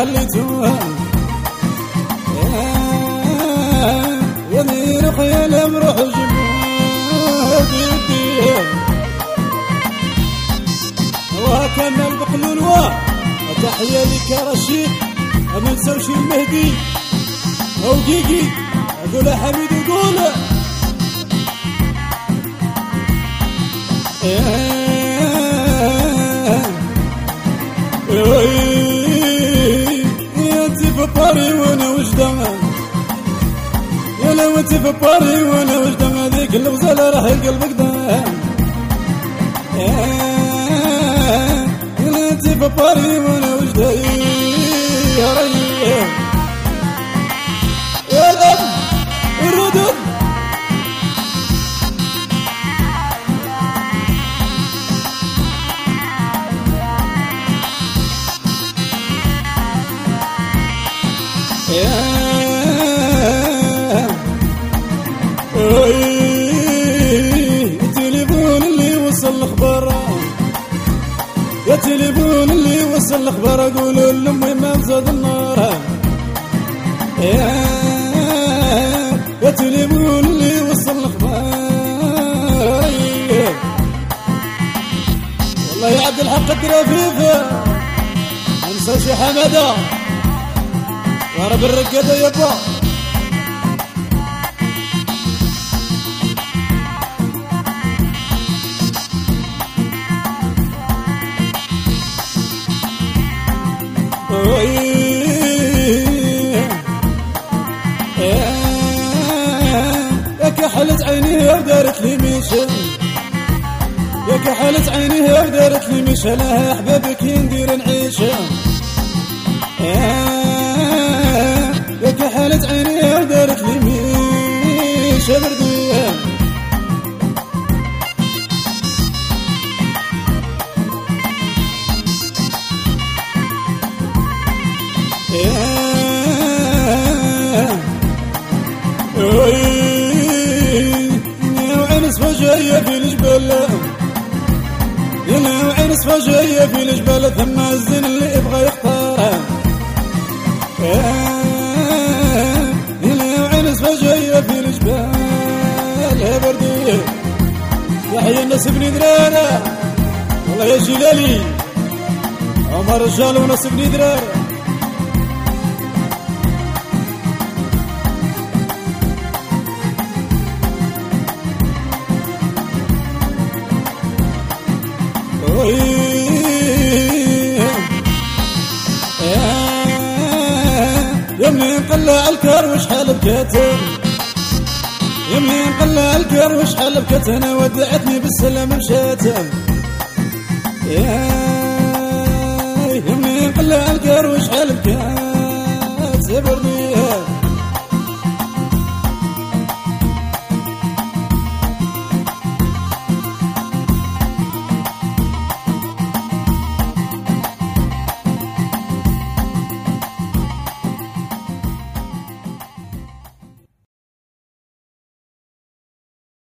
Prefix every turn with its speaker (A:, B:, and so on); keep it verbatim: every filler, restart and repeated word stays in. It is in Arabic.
A: خليتوها يا دير خيال مروح جبوها بيديها وكان البقلول واه تحية لك يا رشيد ما نساوش المهدي او كيكي اقول حميد وقول يا انت في باري وانا وجدان يا لو انت في باري وانا وجدان هذيك الغزالة راح قلبك دان يا لو انت في باري وانا وجدان يا ريح يا الأب الردود يا تليفون اللي وصل الخبر يا تليفون اللي وصل الخبر قولوا لامي ما نزاد النار يا يا تليفون اللي وصل الخبر والله يا عبد الحق الدرافيفه ما ننساش يا حماده ضرب الرقاده يابا يا كحلت عينيها ودارت لي مشى يا كحلت عينيها ودارت لي مشى لها احبابك ندير نعيشها يا كحلت عينيها ودارت لي مشى برديها يا وعين صفا جاية في الجبال يا وعين صفا جاية في الجبال ثم الزين اللي يبغى يختارها يا وعين صفا جاية في الجبال يا بردي يحيى الناس بن درارة والله يا جلالي عمر رجال وناس بن درارة يا منين قلع الكار وشحال بكاتن يا منين قلع الكار وشحال بكاتن ودعتني بالسلام مشاتن يا منين قلع الكار